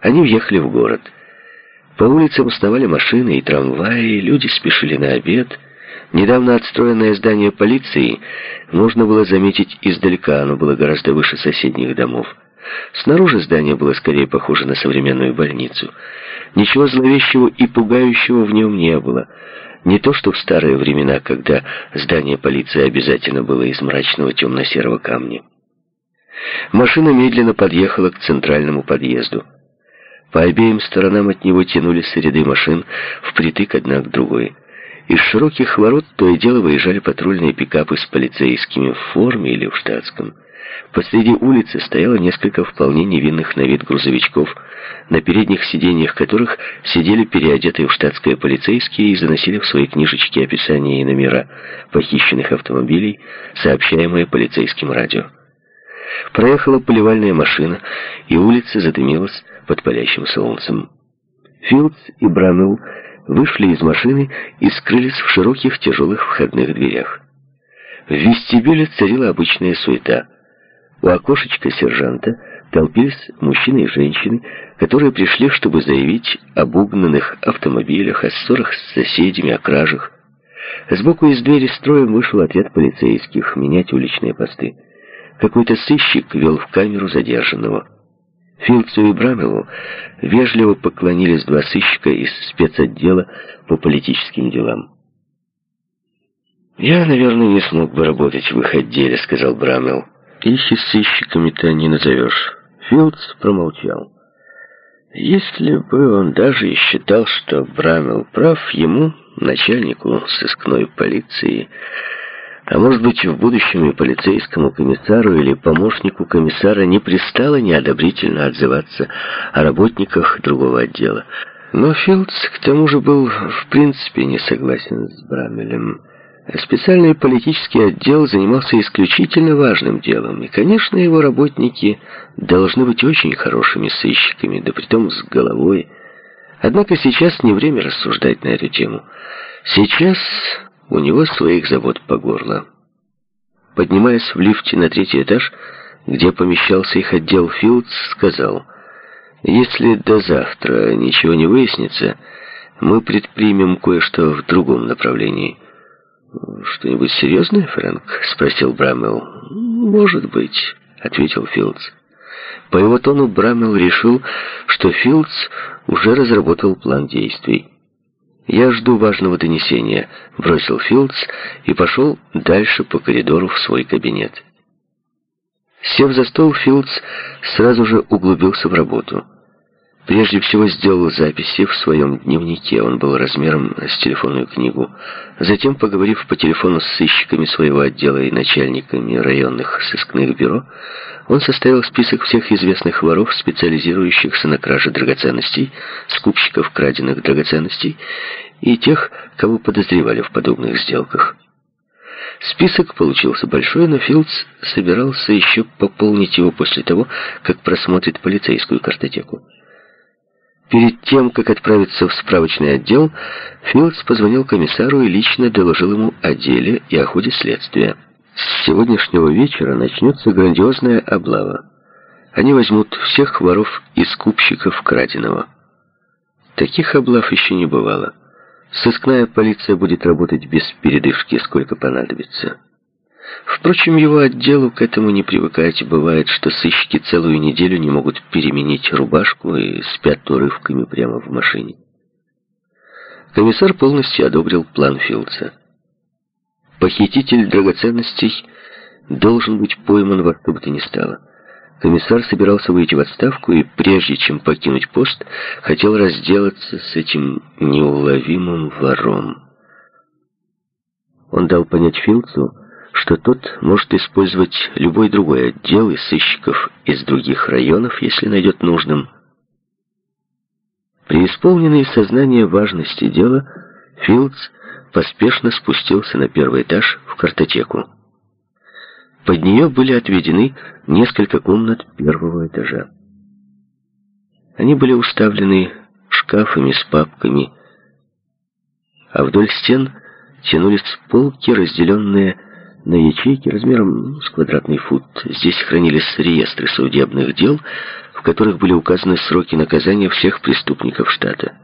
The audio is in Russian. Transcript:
Они въехали в город. По улицам сновали машины и трамваи, люди спешили на обед. Недавно отстроенное здание полиции можно было заметить издалека, оно было гораздо выше соседних домов. Снаружи здание было скорее похоже на современную больницу. Ничего зловещего и пугающего в нем не было. Не то, что в старые времена, когда здание полиции обязательно было из мрачного темно-серого камня. Машина медленно подъехала к центральному подъезду. По обеим сторонам от него тянулись ряды машин впритык одна к другой. Из широких ворот то и дело выезжали патрульные пикапы с полицейскими в форме или в штатском. Посреди улицы стояло несколько вполне невинных на вид грузовичков, на передних сиденьях которых сидели переодетые в штатское полицейские и заносили в свои книжечки описания и номера похищенных автомобилей, сообщаемые полицейским радио. Проехала поливальная машина, и улица задымилась под палящим солнцем. Филдс и Брамелл вышли из машины и скрылись в широких тяжелых входных дверях. В вестибюле царила обычная суета. У окошечка сержанта толпились мужчины и женщины, которые пришли, чтобы заявить об угнанных автомобилях, о ссорах с соседями, о кражах. Сбоку из двери строем вышел отряд полицейских менять уличные посты. Какой-то сыщик вел в камеру задержанного. Филдсу и Брамеллу вежливо поклонились два сыщика из спецотдела по политическим делам. «Я, наверное, не смог бы работать в их отделе», — сказал Брамелл. «Их и сыщиками-то не назовешь». Филдс промолчал. Если бы он даже и считал, что Брамелл прав, ему, начальнику сыскной полиции, а может быть, в будущем и полицейскому комиссару или помощнику комиссара, не пристало неодобрительно отзываться о работниках другого отдела. Но Филдс, к тому же, был в принципе не согласен с Брамелем. Специальный политический отдел занимался исключительно важным делом, и, конечно, его работники должны быть очень хорошими сыщиками, да притом с головой. Однако сейчас не время рассуждать на эту тему. Сейчас у него своих забот по горло. Поднимаясь в лифте на 3-й этаж, где помещался их отдел, Филдс сказал: «Если до завтра ничего не выяснится, мы предпримем кое-что в другом направлении». «Что-нибудь серьезное, Фрэнк?» — спросил Брамелл. «Может быть», — ответил Филдс. По его тону Брамелл решил, что Филдс уже разработал план действий. «Я жду важного донесения», — бросил Филдс и пошел дальше по коридору в свой кабинет. Сев за стол, Филдс сразу же углубился в работу. Прежде всего сделал записи в своем дневнике, он был размером с телефонную книгу. Затем, поговорив по телефону с сыщиками своего отдела и начальниками районных сыскных бюро, он составил список всех известных воров, специализирующихся на краже драгоценностей, скупщиков краденных драгоценностей и тех, кого подозревали в подобных сделках. Список получился большой, но Филдс собирался еще пополнить его после того, как просмотрит полицейскую картотеку. Перед тем, как отправиться в справочный отдел, Филдс позвонил комиссару и лично доложил ему о деле и о ходе следствия. С сегодняшнего вечера начнется грандиозная облава. Они возьмут всех воров и скупщиков краденого. Таких облав еще не бывало. Сыскная полиция будет работать без передышки, сколько понадобится. Впрочем, его отделу к этому не привыкать. Бывает, что сыщики целую неделю не могут переменить рубашку и спят урывками прямо в машине. Комиссар полностью одобрил план Филдса. Похититель драгоценностей должен быть пойман во что бы то ни стало. Комиссар собирался выйти в отставку и, прежде чем покинуть пост, хотел разделаться с этим неуловимым вором. Он дал понять Филдсу, что тот может использовать любой другой отдел и сыщиков из других районов, если найдет нужным. Преисполненный сознания важности дела, Филдс поспешно спустился на 1-й этаж в картотеку. Под нее были отведены несколько комнат 1-го этажа. Они были уставлены шкафами с папками, а вдоль стен тянулись полки, разделенные на ячейке размером с квадратный фут. Здесь хранились реестры судебных дел, в которых были указаны сроки наказания всех преступников штата.